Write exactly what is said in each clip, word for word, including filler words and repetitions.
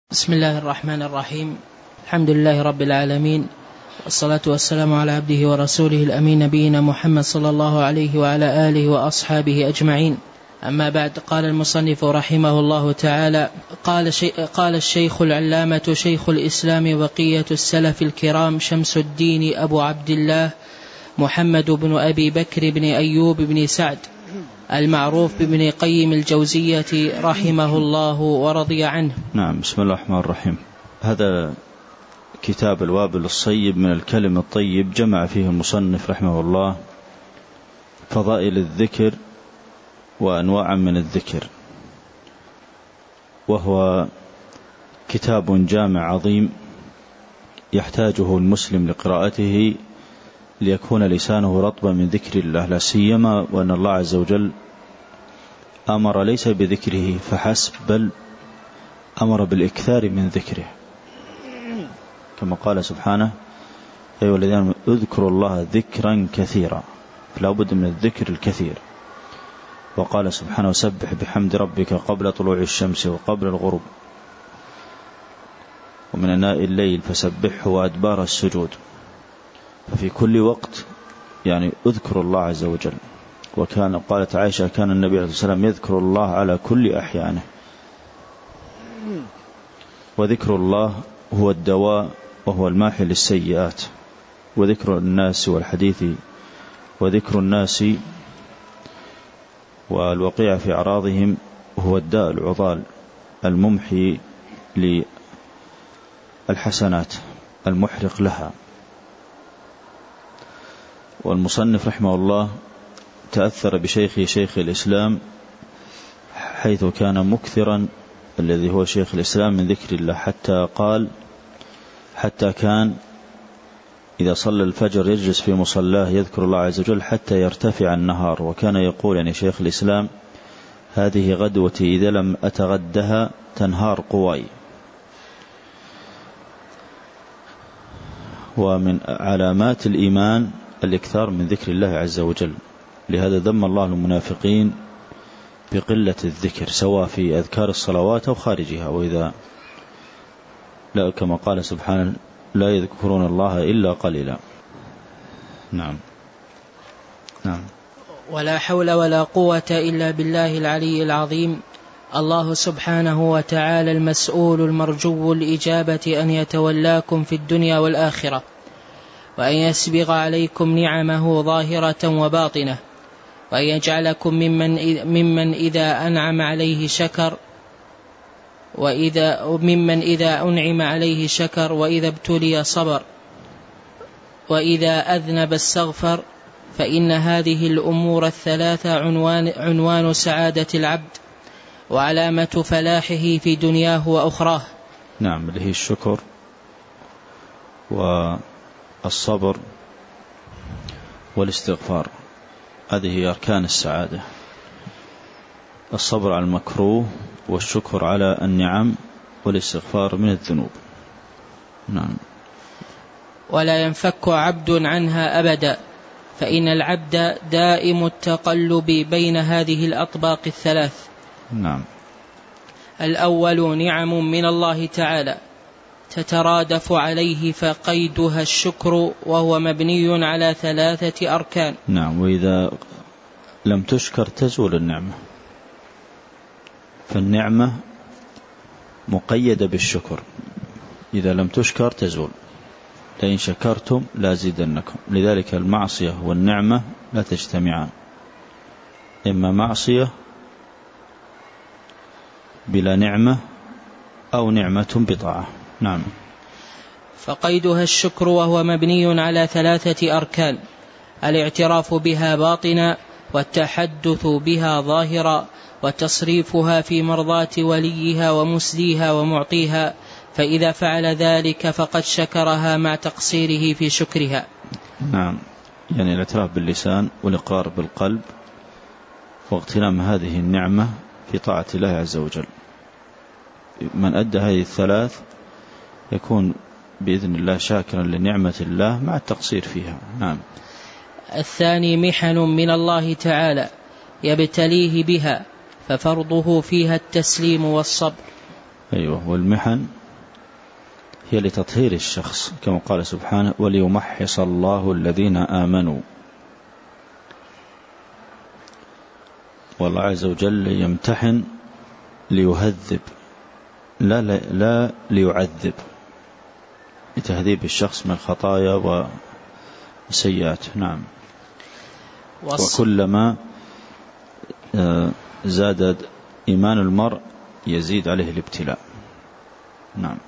بسم الله الرحمن الرحيم. الحمد لله رب العالمين، والصلاة والسلام على عبده ورسوله الأمين نبينا محمد صلى الله عليه وعلى آله وأصحابه أجمعين. أما بعد، قال المصنف رحمه الله تعالى: قال, شي قال الشيخ العلامة شيخ الإسلام بقية السلف الكرام شمس الدين أبو عبد الله محمد بن أبي بكر بن أيوب بن سعد المعروف بابن قيم الجوزية رحمه الله ورضي عنه. نعم. بسم الله الرحمن الرحيم. هذا كتاب الوابل الصيب من الكلم الطيب، جمع فيه المصنف رحمه الله فضائل الذكر وأنواع من الذكر، وهو كتاب جامع عظيم يحتاجه المسلم لقراءته ليكون لسانه رطبا من ذكر الله، لا سيما وأن الله عز وجل أمر ليس بذكره فحسب، بل أمر بالإكثار من ذكره، كما قال سبحانه: يا أيها الذين آمنوا اذكروا الله ذكرا كثيرا، فلا بد من الذكر الكثير. وقال سبحانه: وسبح بحمد ربك قبل طلوع الشمس وقبل الغروب، ومن آناء الليل فسبحه وأدبار السجود. ففي كل وقت يعني اذكر الله عز وجل. وكان قالت عائشة: كان النبي عليه الصلاة والسلام يذكر الله على كل أحيانه. وذكر الله هو الدواء وهو الماحي للسيئات، وذكر الناس والحديث وذكر الناس والوقيع في أعراضهم هو الداء العضال الممحي للحسنات المحرق لها. والمصنف رحمه الله تأثر بشيخه شيخ الإسلام، حيث كان مكثرا الذي هو شيخ الإسلام من ذكر الله، حتى قال حتى كان إذا صلى الفجر يجلس في مصلاه يذكر الله عز وجل حتى يرتفع النهار. وكان يقول يعني شيخ الإسلام: هذه غدوتي إذا لم أتغدها تنهار قواي. ومن علامات الإيمان الإكثار من ذكر الله عز وجل، لهذا ذم الله المنافقين بقلة الذكر، سواء في أذكار الصلوات أو خارجها. وإذا لا، كما قال سبحانه: لا يذكرون الله إلا قليلا. نعم نعم. ولا حول ولا قوة إلا بالله العلي العظيم. الله سبحانه وتعالى المسؤول المرجو الإجابة أن يتولاكم في الدنيا والآخرة، وأن يسبغ عليكم نعمه ظاهرة وباطنة، وأن يجعلكم ممن, ممن إذا أنعم عليه شكر وإذا ممن إذا أنعم عليه شكر وإذا ابتلي صبر وإذا أذنب استغفر. فإن هذه الأمور الثلاثة عنوان, عنوان سعادة العبد وعلامة فلاحه في دنياه وأخراه. نعم، اللي هي الشكر والصبر والاستغفار، هذه هي أركان السعادة: الصبر على المكروه، والشكر على النعم، والاستغفار من الذنوب. نعم. ولا ينفك عبد عنها أبدا، فإن العبد دائم التقلب بين هذه الأطباق الثلاث. نعم. الأول نعم من الله تعالى تترادف عليه، فقيدها الشكر، وهو مبني على ثلاثة أركان. نعم. وإذا لم تشكر تزول النعمة، فالنعمة مقيدة بالشكر، إذا لم تشكر تزول. لئن شكرتم لازيدنكم. لذلك المعصية والنعمة لا تجتمعان، إما معصية بلا نعمة أو نعمة بطاعة. نعم. فقيدها الشكر، وهو مبني على ثلاثة أركان: الاعتراف بها باطنا، والتحدث بها ظاهرا، وتصريفها في مرضاة وليها ومسديها ومعطيها. فإذا فعل ذلك فقد شكرها مع تقصيره في شكرها. نعم. يعني الاعتراف باللسان والإقرار بالقلب واغتنام هذه النعمة في طاعة الله عز وجل. من أدى هذه الثلاث يكون بإذن الله شاكرا لنعمة الله مع التقصير فيها. نعم. الثاني محن من الله تعالى يبتليه بها، ففرضه فيها التسليم والصبر. أيوة. والمحن هي لتطهير الشخص كما قال سبحانه وليمحص الله الذين آمنوا. والله عز وجل يمتحن ليهذب لا, لا, لا ليعذب، لتهذيب الشخص من الخطايا والسيئات. نعم. وكلما زاد إيمان المرء يزيد عليه الابتلاء. نعم.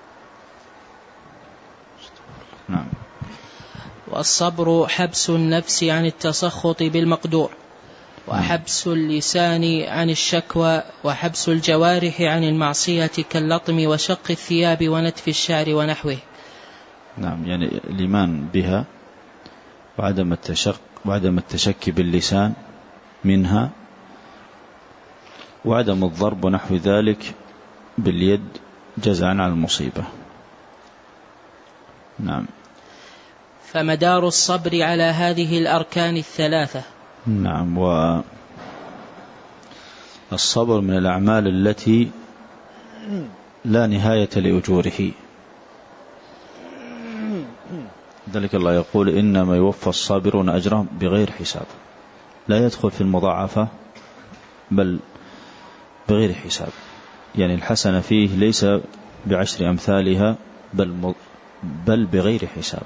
نعم. والصبر حبس النفس عن التسخط بالمقدور، وحبس اللسان عن الشكوى، وحبس الجوارح عن المعصية كاللطم وشق الثياب ونتف الشعر ونحوه. نعم، يعني الإيمان بها وعدم التشق وعدم التشكي باللسان منها، وعدم الضرب ونحو ذلك باليد جزاء على المصيبة. نعم. فمدار الصبر على هذه الأركان الثلاثة. نعم. والصبر من الأعمال التي لا نهاية لأجوره، ذلك الله يقول إنما يوفى الصابرون أجرهم بغير حساب، لا يدخل في المضاعفة بل بغير حساب، يعني الحسنة فيه ليس بعشر أمثالها بل, بل بغير حساب.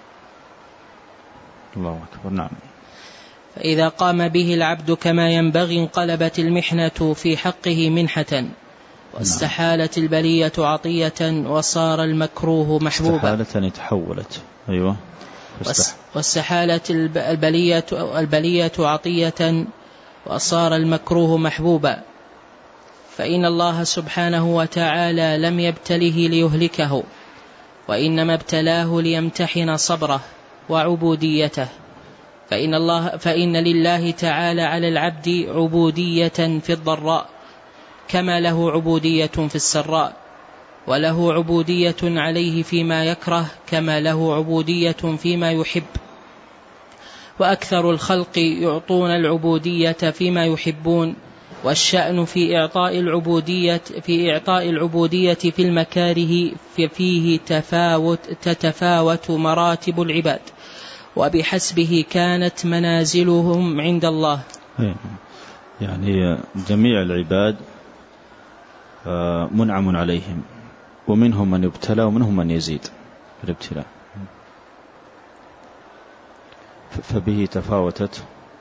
الله أكبر. نعم. فإذا قام به العبد كما ينبغي انقلبت المحنة في حقه منحة، واستحالت البلية عطية، وصار المكروه محبوبا. استحالت تحولت. أيوة. واستحالت البلية, البلية عطية، وصار المكروه محبوبا. فإن الله سبحانه وتعالى لم يبتله ليهلكه، وإنما ابتلاه ليمتحن صبره وعبوديته. فإن, الله فإن لله تعالى على العبد عبودية في الضراء كما له عبودية في السراء، وله عبودية عليه فيما يكره كما له عبودية فيما يحب. وأكثر الخلق يعطون العبودية فيما يحبون، والشأن في إعطاء العبودية في إعطاء العبودية في المكاره فيه تفاوت تتفاوت مراتب العباد، وبحسبه كانت منازلهم عند الله. يعني جميع العباد منعم عليهم، ومنهم من يبتلى ومنهم من يزيد في الابتلاء، فبه تفاوتت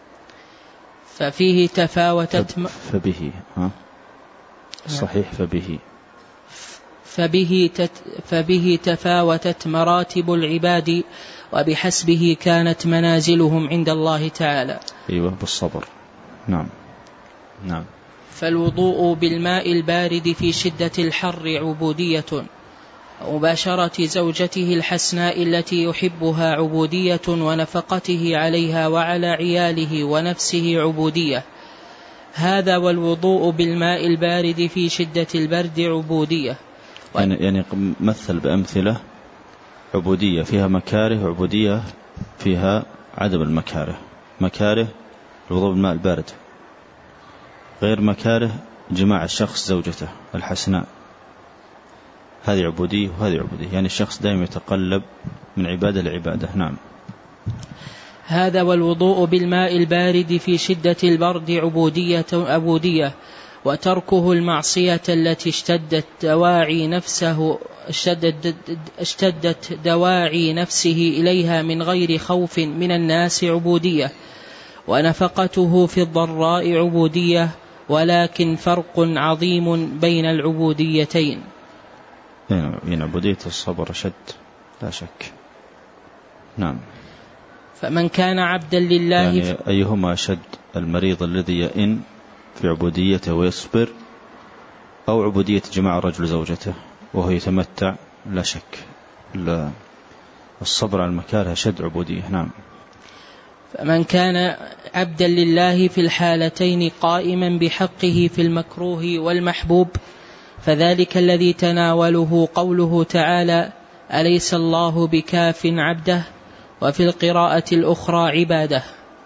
ففيه تفاوتت فبه ها صحيح فبه فبه فبه تفاوتت مراتب العباد، وبحسبه كانت منازلهم عند الله تعالى. أيوة بالصبر. نعم. نعم. فالوضوء بالماء البارد في شدة الحر عبودية، ومباشرة زوجته الحسناء التي يحبها عبودية، ونفقته عليها وعلى عياله ونفسه عبودية. هذا والوضوء بالماء البارد في شدة البرد عبودية. يعني, يعني مثل بأمثلة عبودية فيها مكاره، عبودية فيها عدم المكاره. مكاره الوضوء بالماء البارد، غير مكاره جماع الشخص زوجته الحسناء، هذه عبودية وهذه عبودية، يعني الشخص دائما يتقلب من عبادة لعبادة. نعم. هذا والوضوء بالماء البارد في شدة البرد عبودية عبودية، وتركه المعصية التي اشتدت دواعي نفسه اشتدت, اشتدت دواعي نفسه إليها من غير خوف من الناس عبودية، ونفقته في الضراء عبودية، ولكن فرق عظيم بين العبوديتين. يعني عبودية الصبر شد لا شك. نعم. فمن كان عبدا لله يعني أيهما شد، المريض الذي يئن في عبوديته ويصبر، أو عبودية جماع الرجل زوجته وهو يتمتع؟ لا شك لا، الصبر على المكاره شد عبودية. نعم. فمن كان عبدا لله في الحالتين قائما بحقه في المكروه والمحبوب، فذلك الذي تناوله قوله تعالى أليس الله بكاف عبده، وفي القراءة الأخرى عباده،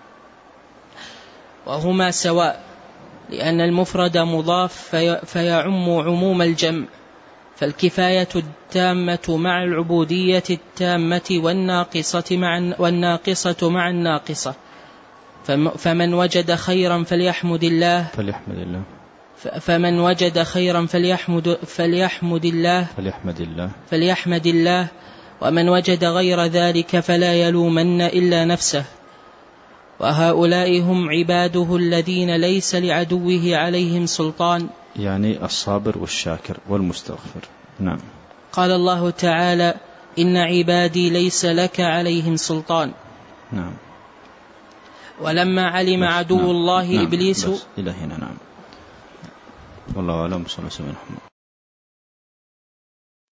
وهما سواء، لأن المفرد مضاف في فيعم عموم الجمع، فالكفاية التامة مع العبودية التامة والناقصة مع, والناقصة مع الناقصة. فمن وجد خيرا فليحمد الله فليحمد الله فمن وجد خيرا فليحمد فليحمد الله فليحمد الله فليحمد الله ومن وجد غير ذلك فلا يلومن إلا نفسه. وهؤلاء هم عباده الذين ليس لعدوه عليهم سلطان، يعني الصابر والشاكر والمستغفر. نعم. قال الله تعالى: إن عبادي ليس لك عليهم سلطان. نعم. ولما علم عدو نعم. الله نعم. إبليس إلى هنا. نعم. والله أعلم. صلى الله عليه وسلم.